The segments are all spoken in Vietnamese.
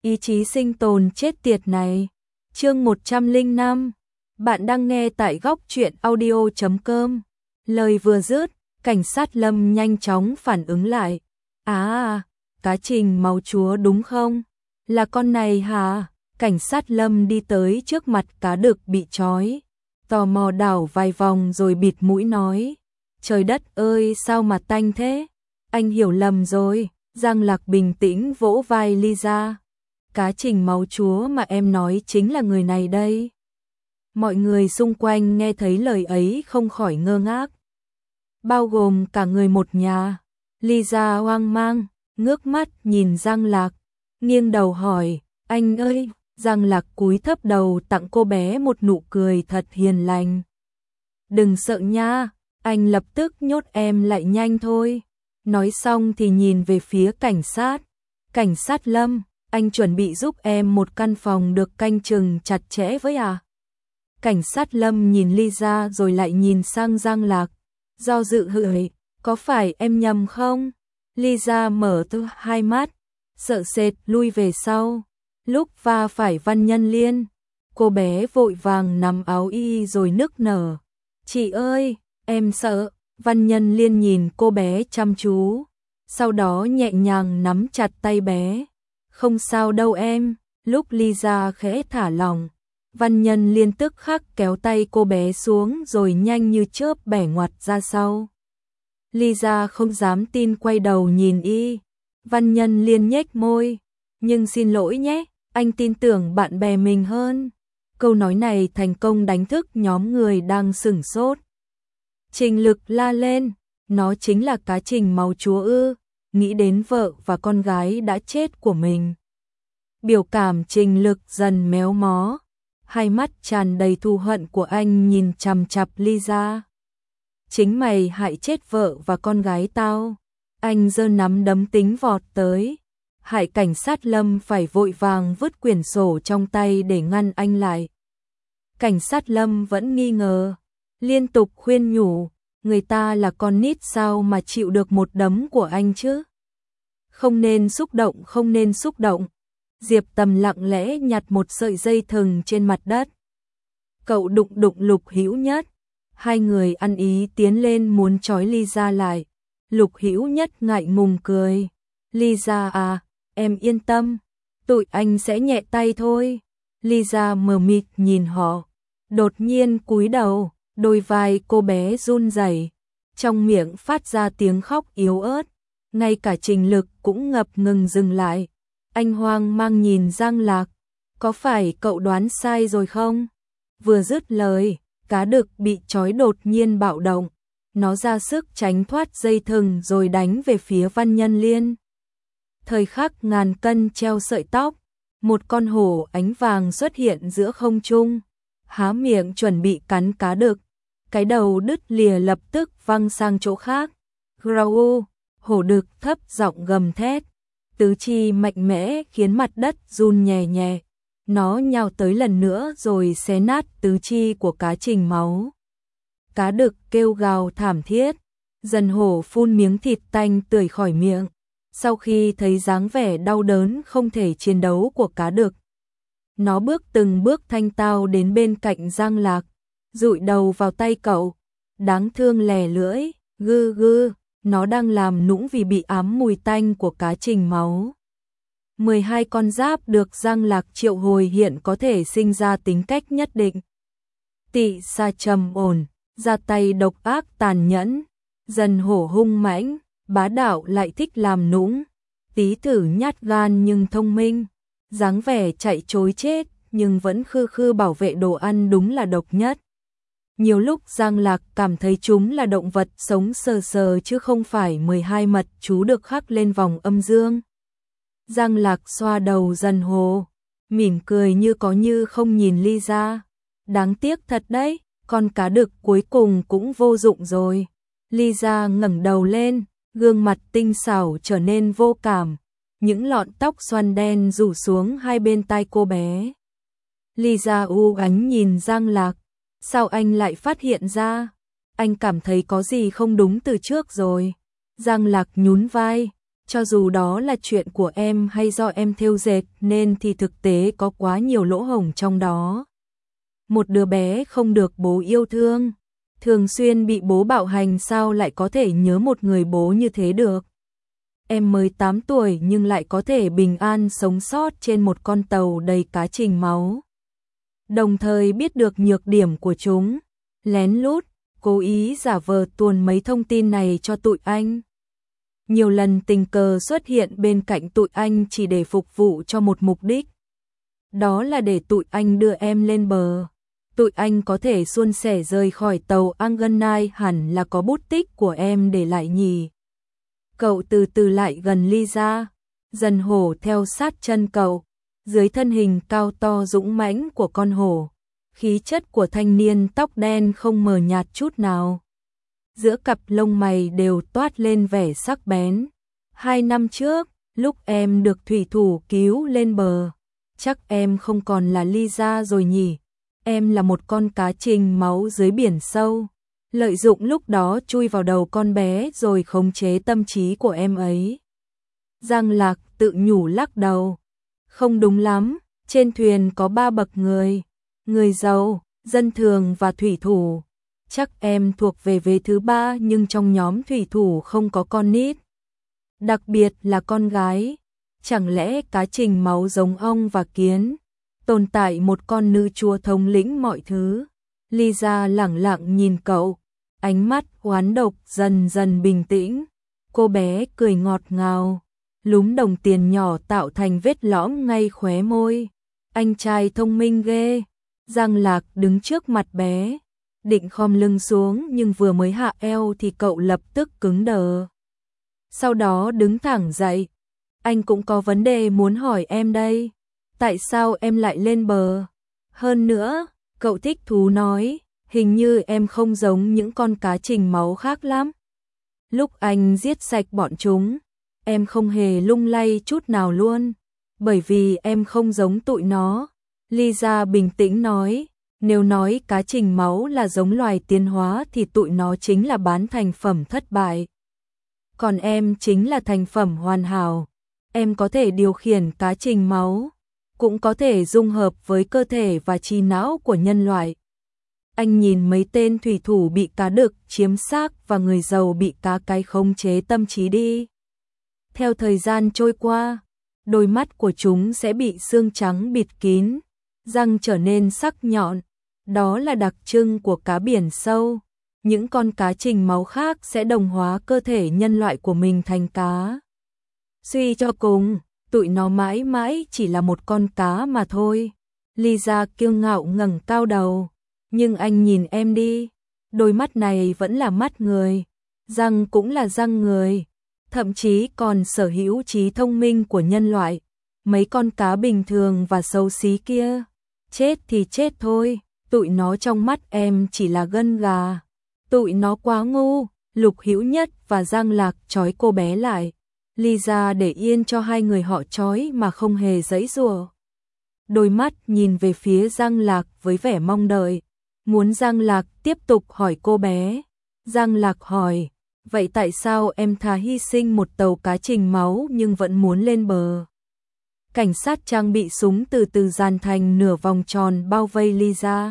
Ý chí sinh tồn chết tiệt này. Chương 105. Bạn đang nghe tại góc truyện audio.com. Lời vừa dứt, cảnh sát Lâm nhanh chóng phản ứng lại. Cá Trình máu chúa đúng không? Là con này hả? Cảnh sát Lâm đi tới trước mặt cá đực bị trói, tò mò đảo vài vòng rồi bịt mũi nói. Trời đất ơi, sao mà tanh thế? Anh hiểu lầm rồi. Giang Lạc bình tĩnh vỗ vai Lisa. Cá Trình máu chúa mà em nói chính là người này đây. Mọi người xung quanh nghe thấy lời ấy không khỏi ngơ ngác, bao gồm cả người một nhà. Lisa hoang mang, ngước mắt nhìn Giang Lạc, nghiêng đầu hỏi, anh ơi. Giang Lạc cúi thấp đầu tặng cô bé một nụ cười thật hiền lành. Đừng sợ nha, anh lập tức nhốt em lại nhanh thôi. Nói xong thì nhìn về phía cảnh sát. Cảnh sát Lâm, anh chuẩn bị giúp em một căn phòng được canh chừng chặt chẽ với à? Cảnh sát Lâm nhìn Lisa rồi lại nhìn sang Giang Lạc, do dự hỏi, có phải em nhầm không? Lisa mở to hai mắt, sợ sệt lui về sau. Lúc va phải Văn Nhân Liên, cô bé vội vàng nắm áo y rồi nức nở. Chị ơi, em sợ. Văn Nhân Liên nhìn cô bé chăm chú, sau đó nhẹ nhàng nắm chặt tay bé. Không sao đâu em. Lúc Lisa khẽ thả lỏng, Văn Nhân Liên tức khắc kéo tay cô bé xuống rồi nhanh như chớp bẻ ngoặt ra sau. Lisa không dám tin quay đầu nhìn y. Văn Nhân Liên nhếch môi. Nhưng xin lỗi nhé, anh tin tưởng bạn bè mình hơn. Câu nói này thành công đánh thức nhóm người đang sửng sốt. Trình Lực la lên, nó chính là Cá Trình máu chúa ư? Nghĩ đến vợ và con gái đã chết của mình. Biểu cảm Trình Lực dần méo mó, hai mắt tràn đầy thù hận của anh nhìn chằm chằm Lisa. Chính mày hại chết vợ và con gái tao. Anh giơ nắm đấm tính vọt tới. Hại cảnh sát Lâm phải vội vàng vứt quyển sổ trong tay để ngăn anh lại. Cảnh sát Lâm vẫn nghi ngờ, liên tục khuyên nhủ, người ta là con nít sao mà chịu được một đấm của anh chứ? Không nên xúc động, không nên xúc động. Diệp Tầm lặng lẽ nhặt một sợi dây thừng trên mặt đất. Cậu đụng đụng Lục Hữu Nhất. Hai người ăn ý tiến lên muốn trói Lisa lại. Lục Hữu Nhất ngại ngùng cười. Lisa à, em yên tâm, tụi anh sẽ nhẹ tay thôi. Lisa mờ mịt nhìn họ, đột nhiên cúi đầu, đôi vai cô bé run rẩy, trong miệng phát ra tiếng khóc yếu ớt. Ngay cả Trình Lực cũng ngập ngừng dừng lại. Anh hoang mang nhìn Giang Lạc, có phải cậu đoán sai rồi không? Vừa dứt lời, cá đực bị trói đột nhiên bạo động. Nó ra sức tránh thoát dây thừng rồi đánh về phía Văn Nhân Liên. Thời khắc ngàn cân treo sợi tóc, một con hổ ánh vàng xuất hiện giữa không trung, há miệng chuẩn bị cắn cá đực. Cái đầu đứt lìa lập tức văng sang chỗ khác. Grau, hổ đực thấp giọng gầm thét, tứ chi mạnh mẽ khiến mặt đất run nhẹ nhẹ. Nó nhào tới lần nữa rồi xé nát tứ chi của Cá Trình máu. Cá đực kêu gào thảm thiết, dần hổ phun miếng thịt tanh tươi khỏi miệng. Sau khi thấy dáng vẻ đau đớn không thể chiến đấu của cá đực, nó bước từng bước thanh tao đến bên cạnh Giang Lạc, dụi đầu vào tay cậu. Đáng thương lè lưỡi, gư gư, nó đang làm nũng vì bị ám mùi tanh của Cá Trình máu. 12 con giáp được Giang Lạc triệu hồi hiện có thể sinh ra tính cách nhất định. Tị xa trầm ổn, ra tay độc ác tàn nhẫn, dần hổ hung mãnh, bá đạo lại thích làm nũng. Tí Tử nhát gan nhưng thông minh, dáng vẻ chạy trối chết nhưng vẫn khư khư bảo vệ đồ ăn đúng là độc nhất. Nhiều lúc Giang Lạc cảm thấy chúng là động vật sống sờ sờ chứ không phải 12 mật chú được khắc lên vòng âm dương. Giang Lạc xoa đầu dần hồ, mỉm cười như có như không nhìn Lisa. Đáng tiếc thật đấy, con cá đực cuối cùng cũng vô dụng rồi. Lisa ngẩng đầu lên, gương mặt tinh xảo trở nên vô cảm, những lọn tóc xoăn đen rủ xuống hai bên tai cô bé. Lisa u ánh nhìn Giang Lạc, sao anh lại phát hiện ra? Anh cảm thấy có gì không đúng từ trước rồi. Giang Lạc nhún vai, cho dù đó là chuyện của em hay do em thêu dệt nên thì thực tế có quá nhiều lỗ hổng trong đó. Một đứa bé không được bố yêu thương, thường xuyên bị bố bạo hành sao lại có thể nhớ một người bố như thế được. Em mới 8 tuổi nhưng lại có thể bình an sống sót trên một con tàu đầy cá trình máu. Đồng thời biết được nhược điểm của chúng, lén lút, cố ý giả vờ tuồn mấy thông tin này cho tụi anh. Nhiều lần tình cờ xuất hiện bên cạnh tụi anh chỉ để phục vụ cho một mục đích. Đó là để tụi anh đưa em lên bờ. Tụi anh có thể suôn sẻ rời khỏi tàu Argonite hẳn là có bút tích của em để lại nhỉ. Cậu từ từ lại gần Lisa, dần hổ theo sát chân cậu, dưới thân hình cao to dũng mãnh của con hổ. Khí chất của thanh niên tóc đen không mờ nhạt chút nào. Giữa cặp lông mày đều toát lên vẻ sắc bén. 2 năm trước, lúc em được thủy thủ cứu lên bờ, chắc em không còn là Lisa rồi nhỉ. Em là một con cá trình máu dưới biển sâu, lợi dụng lúc đó chui vào đầu con bé rồi khống chế tâm trí của em ấy. Giang Lạc tự nhủ lắc đầu. Không đúng lắm, trên thuyền có 3 bậc người. Người giàu, dân thường và thủy thủ. Chắc em thuộc về vế thứ 3 nhưng trong nhóm thủy thủ không có con nít. Đặc biệt là con gái. Chẳng lẽ cá trình máu giống ong và kiến? Tồn tại một con nữ chúa thống lĩnh mọi thứ. Lisa lẳng lặng nhìn cậu. Ánh mắt oán độc dần dần bình tĩnh. Cô bé cười ngọt ngào. Lúm đồng tiền nhỏ tạo thành vết lõm ngay khóe môi. Anh trai thông minh ghê. Giang Lạc đứng trước mặt bé, định khom lưng xuống nhưng vừa mới hạ eo thì cậu lập tức cứng đờ. Sau đó đứng thẳng dậy. Anh cũng có vấn đề muốn hỏi em đây. Tại sao em lại lên bờ? Hơn nữa, cậu thích thú nói, hình như em không giống những con cá trình máu khác lắm. Lúc anh giết sạch bọn chúng, em không hề lung lay chút nào luôn, bởi vì em không giống tụi nó. Lisa bình tĩnh nói, nếu nói cá trình máu là giống loài tiến hóa thì tụi nó chính là bán thành phẩm thất bại. Còn em chính là thành phẩm hoàn hảo. Em có thể điều khiển cá trình máu, cũng có thể dung hợp với cơ thể và trí não của nhân loại. Anh nhìn mấy tên thủy thủ bị cá đực chiếm xác và người giàu bị cá cái khống chế tâm trí đi. Theo thời gian trôi qua, đôi mắt của chúng sẽ bị xương trắng bịt kín, răng trở nên sắc nhọn. Đó là đặc trưng của cá biển sâu. Những con cá trình máu khác sẽ đồng hóa cơ thể nhân loại của mình thành cá. Suy cho cùng, tụi nó mãi mãi chỉ là một con cá mà thôi. Lisa kiêu ngạo ngẩng cao đầu. Nhưng anh nhìn em đi, đôi mắt này vẫn là mắt người, răng cũng là răng người, thậm chí còn sở hữu trí thông minh của nhân loại. Mấy con cá bình thường và xấu xí kia, chết thì chết thôi, tụi nó trong mắt em chỉ là gân gà. Tụi nó quá ngu. Lục Hữu Nhất và Giang Lạc trói cô bé lại. Lisa để yên cho hai người họ trói mà không hề giãy giụa. Đôi mắt nhìn về phía Giang Lạc với vẻ mong đợi, muốn Giang Lạc tiếp tục hỏi cô bé. Giang Lạc hỏi, vậy tại sao em thà hy sinh một tàu cá trình máu nhưng vẫn muốn lên bờ? Cảnh sát trang bị súng từ từ dàn thành nửa vòng tròn bao vây Lisa.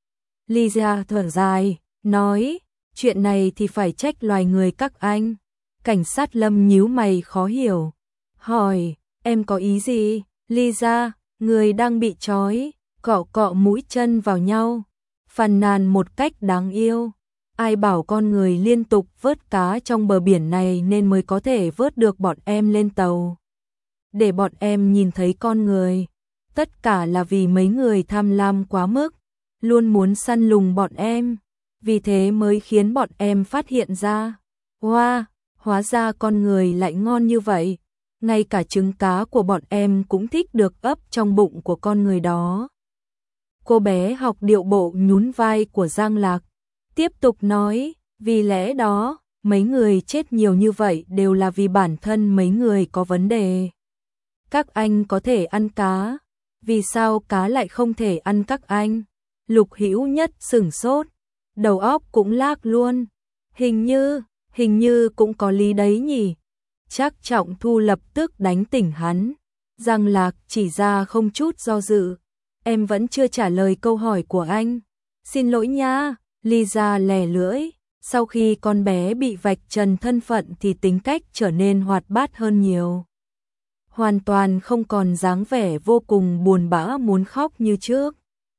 Lisa thở dài, nói, chuyện này thì phải trách loài người các anh. Cảnh sát Lâm nhíu mày khó hiểu, hỏi, em có ý gì? Lisa, người đang bị trói, cọ cọ mũi chân vào nhau, phàn nàn một cách đáng yêu. Ai bảo con người liên tục vớt cá trong bờ biển này nên mới có thể vớt được bọn em lên tàu. Để bọn em nhìn thấy con người. Tất cả là vì mấy người tham lam quá mức, luôn muốn săn lùng bọn em. Vì thế mới khiến bọn em phát hiện ra. Wow, hóa ra con người lại ngon như vậy. Ngay cả trứng cá của bọn em cũng thích được ấp trong bụng của con người đó. Cô bé học điệu bộ nhún vai của Giang Lạc, tiếp tục nói, vì lẽ đó, mấy người chết nhiều như vậy đều là vì bản thân mấy người có vấn đề. Các anh có thể ăn cá, vì sao cá lại không thể ăn các anh? Lục Hữu Nhất sửng sốt, đầu óc cũng lác luôn. Hình như cũng có lý đấy nhỉ. Trác Trọng Thu lập tức đánh tỉnh hắn. Giang Lạc chỉ ra không chút do dự. Em vẫn chưa trả lời câu hỏi của anh. Xin lỗi nha, Lisa lè lưỡi. Sau khi con bé bị vạch trần thân phận thì tính cách trở nên hoạt bát hơn nhiều. Hoàn toàn không còn dáng vẻ vô cùng buồn bã muốn khóc như trước.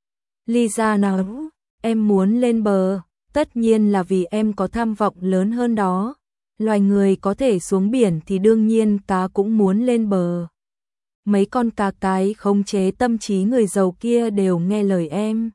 Lisa nói, em muốn lên bờ, tất nhiên là vì em có tham vọng lớn hơn đó. Loài người có thể xuống biển thì đương nhiên cá cũng muốn lên bờ. Mấy con cá cái khống chế tâm trí người giàu kia đều nghe lời em.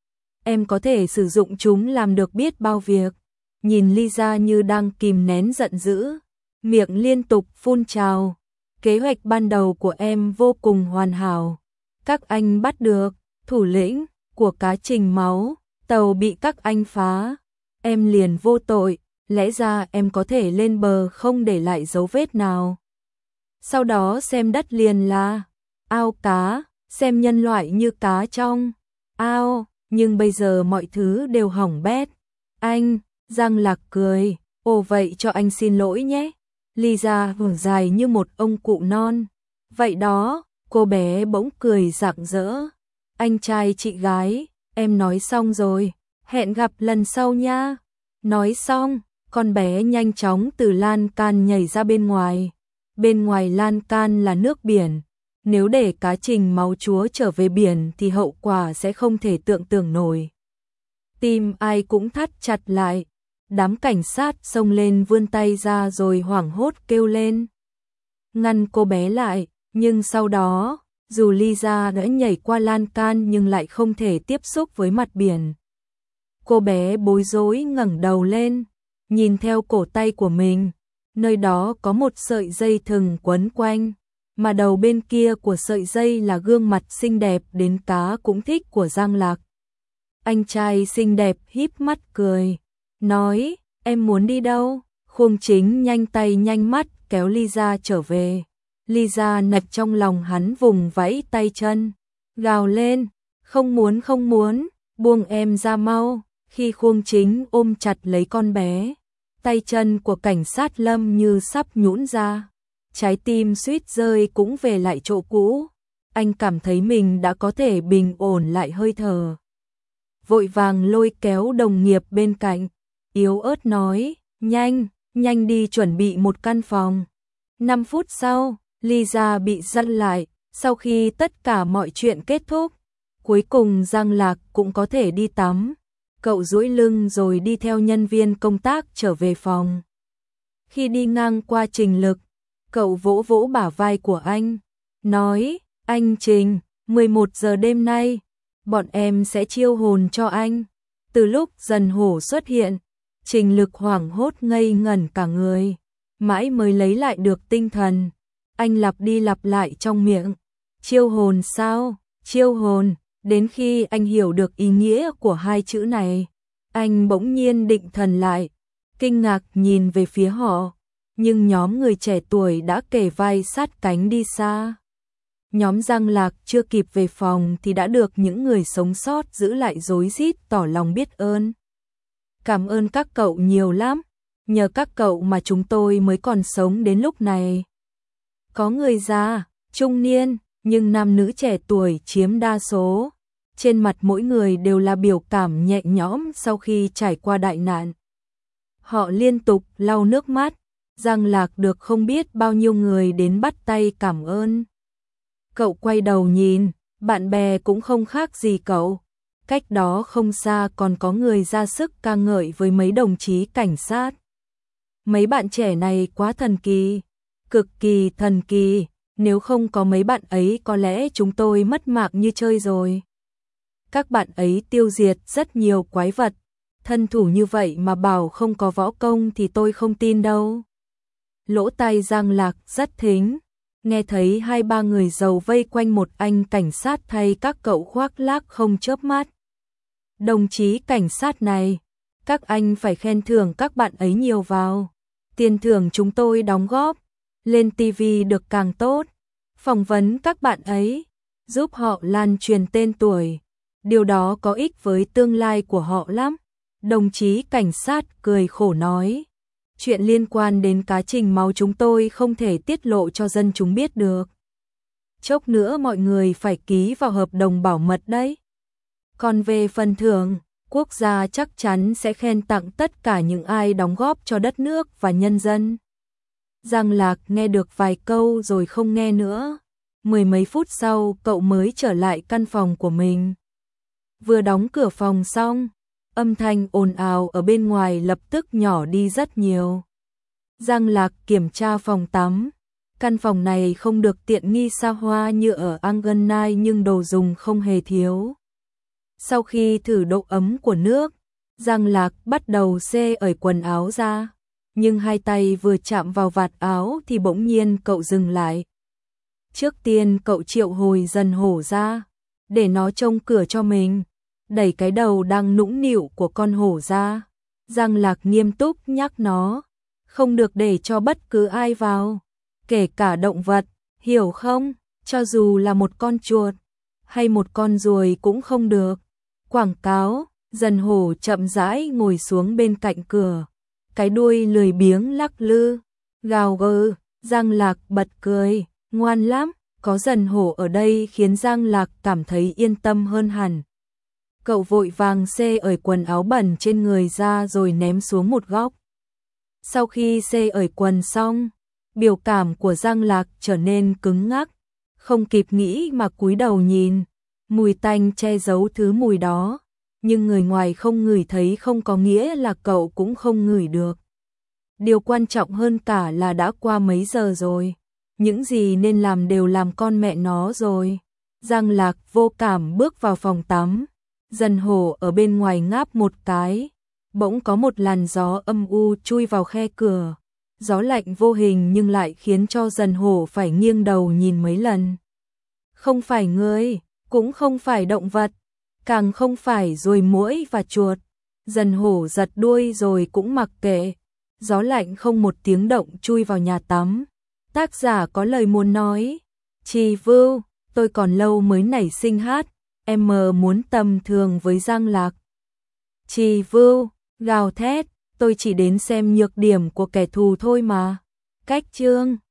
Em có thể sử dụng chúng làm được biết bao việc. Nhìn Lisa như đang kìm nén giận dữ, miệng liên tục phun trào. Kế hoạch ban đầu của em vô cùng hoàn hảo. Các anh bắt được thủ lĩnh của cá Trình Máu, tàu bị các anh phá. Em liền vô tội, lẽ ra em có thể lên bờ không để lại dấu vết nào. Sau đó xem đất liền là ao cá, xem nhân loại như cá trong ao, nhưng bây giờ mọi thứ đều hỏng bét. Anh, Giang Lạc cười, ồ vậy cho anh xin lỗi nhé. Lisa hưởng dài như một ông cụ non. Vậy đó, cô bé bỗng cười rạng rỡ. Anh trai chị gái, em nói xong rồi, hẹn gặp lần sau nha. Nói xong, con bé nhanh chóng từ lan can nhảy ra bên ngoài. Bên ngoài lan can là nước biển. Nếu để cá Trình Máu chúa trở về biển thì hậu quả sẽ không thể tưởng tượng nổi. Tim ai cũng thắt chặt lại. Đám cảnh sát xông lên vươn tay ra rồi hoảng hốt kêu lên. Ngăn cô bé lại, nhưng sau đó, dù Lisa đã nhảy qua lan can nhưng lại không thể tiếp xúc với mặt biển. Cô bé bối rối ngẩng đầu lên, nhìn theo cổ tay của mình, nơi đó có một sợi dây thừng quấn quanh, mà đầu bên kia của sợi dây là gương mặt xinh đẹp đến cá cũng thích của Giang Lạc. Anh trai xinh đẹp híp mắt cười, nói, em muốn đi đâu? Khuông Chính nhanh tay nhanh mắt kéo Lisa trở về. Lisa nập trong lòng hắn vùng vẫy tay chân, gào lên, không muốn, buông em ra mau. Khi Khuông Chính ôm chặt lấy con bé, tay chân của cảnh sát Lâm như sắp nhũn ra. Trái tim suýt rơi cũng về lại chỗ cũ. Anh cảm thấy mình đã có thể bình ổn lại hơi thở. Vội vàng lôi kéo đồng nghiệp bên cạnh, yếu ớt nói, nhanh đi chuẩn bị một căn phòng. 5 phút sau, Lisa bị dắt lại, sau khi tất cả mọi chuyện kết thúc. Cuối cùng Giang Lạc cũng có thể đi tắm. Cậu duỗi lưng rồi đi theo nhân viên công tác trở về phòng. Khi đi ngang qua Trình Lực, cậu vỗ vỗ bả vai của anh, nói, anh Trình, 11 giờ đêm nay, bọn em sẽ chiêu hồn cho anh. Từ lúc Dần Hổ xuất hiện, Trình Lực hoảng hốt ngây ngẩn cả người, mãi mới lấy lại được tinh thần. Anh lặp đi lặp lại trong miệng, chiêu hồn sao, chiêu hồn. Đến khi anh hiểu được ý nghĩa của hai chữ này, anh bỗng nhiên định thần lại, kinh ngạc nhìn về phía họ, nhưng nhóm người trẻ tuổi đã kề vai sát cánh đi xa. Nhóm Giang Lạc chưa kịp về phòng thì đã được những người sống sót giữ lại rối rít tỏ lòng biết ơn. Cảm ơn các cậu nhiều lắm, nhờ các cậu mà chúng tôi mới còn sống đến lúc này. Có người già, trung niên, nhưng nam nữ trẻ tuổi chiếm đa số. Trên mặt mỗi người đều là biểu cảm nhẹ nhõm sau khi trải qua đại nạn. Họ liên tục lau nước mắt, Giang Lạc được không biết bao nhiêu người đến bắt tay cảm ơn. Cậu quay đầu nhìn, bạn bè cũng không khác gì cậu. Cách đó không xa còn có người ra sức ca ngợi với mấy đồng chí cảnh sát. Mấy bạn trẻ này quá thần kỳ, cực kỳ thần kỳ, nếu không có mấy bạn ấy có lẽ chúng tôi mất mạng như chơi rồi. Các bạn ấy tiêu diệt rất nhiều quái vật, thân thủ như vậy mà bảo không có võ công thì tôi không tin đâu. Lỗ tai Giang Lạc rất thính, nghe thấy 2-3 người giàu vây quanh một anh cảnh sát thay các cậu khoác lác không chớp mắt. Đồng chí cảnh sát này, các anh phải khen thưởng các bạn ấy nhiều vào. Tiền thưởng chúng tôi đóng góp, lên TV được càng tốt. Phỏng vấn các bạn ấy, giúp họ lan truyền tên tuổi. Điều đó có ích với tương lai của họ lắm. Đồng chí cảnh sát cười khổ nói. Chuyện liên quan đến cá trình máu chúng tôi không thể tiết lộ cho dân chúng biết được. Chốc nữa mọi người phải ký vào hợp đồng bảo mật đấy. Còn về phần thưởng, quốc gia chắc chắn sẽ khen tặng tất cả những ai đóng góp cho đất nước và nhân dân. Giang Lạc nghe được vài câu rồi không nghe nữa. 10 mấy phút sau cậu mới trở lại căn phòng của mình. Vừa đóng cửa phòng xong, âm thanh ồn ào ở bên ngoài lập tức nhỏ đi rất nhiều. Giang Lạc kiểm tra phòng tắm. Căn phòng này không được tiện nghi xa hoa như ở Anganai nhưng đồ dùng không hề thiếu. Sau khi thử độ ấm của nước, Giang Lạc bắt đầu xê ởi quần áo ra. Nhưng hai tay vừa chạm vào vạt áo thì bỗng nhiên cậu dừng lại. Trước tiên cậu triệu hồi dần hổ ra, để nó trông cửa cho mình. Đẩy cái đầu đang nũng nịu của con hổ ra. Giang Lạc nghiêm túc nhắc nó, không được để cho bất cứ ai vào, kể cả động vật, hiểu không? Cho dù là một con chuột hay một con ruồi cũng không được. Quảng cáo, dần hổ chậm rãi ngồi xuống bên cạnh cửa, cái đuôi lười biếng lắc lư, gào gừ. Giang Lạc bật cười, ngoan lắm, có dần hổ ở đây khiến Giang Lạc cảm thấy yên tâm hơn hẳn. Cậu vội vàng xê ởi quần áo bẩn trên người ra rồi ném xuống một góc. Sau khi xê ởi quần xong, biểu cảm của Giang Lạc trở nên cứng ngắc, không kịp nghĩ mà cúi đầu nhìn. Mùi tanh che giấu thứ mùi đó, nhưng người ngoài không ngửi thấy không có nghĩa là cậu cũng không ngửi được. Điều quan trọng hơn cả là đã qua mấy giờ rồi, những gì nên làm đều làm con mẹ nó rồi. Giang Lạc vô cảm bước vào phòng tắm, dần hổ ở bên ngoài ngáp một cái, bỗng có một làn gió âm u chui vào khe cửa. Gió lạnh vô hình nhưng lại khiến cho dần hổ phải nghiêng đầu nhìn mấy lần. Không phải người, cũng không phải động vật, càng không phải ruồi muỗi và chuột. Dần hổ giật đuôi rồi cũng mặc kệ. Gió lạnh không một tiếng động chui vào nhà tắm. Tác giả có lời muốn nói. Trì Vưu, tôi còn lâu mới nảy sinh hát. Em muốn tầm thường với Giang Lạc. Trì Vưu, gào thét, tôi chỉ đến xem nhược điểm của kẻ thù thôi mà. Cách chương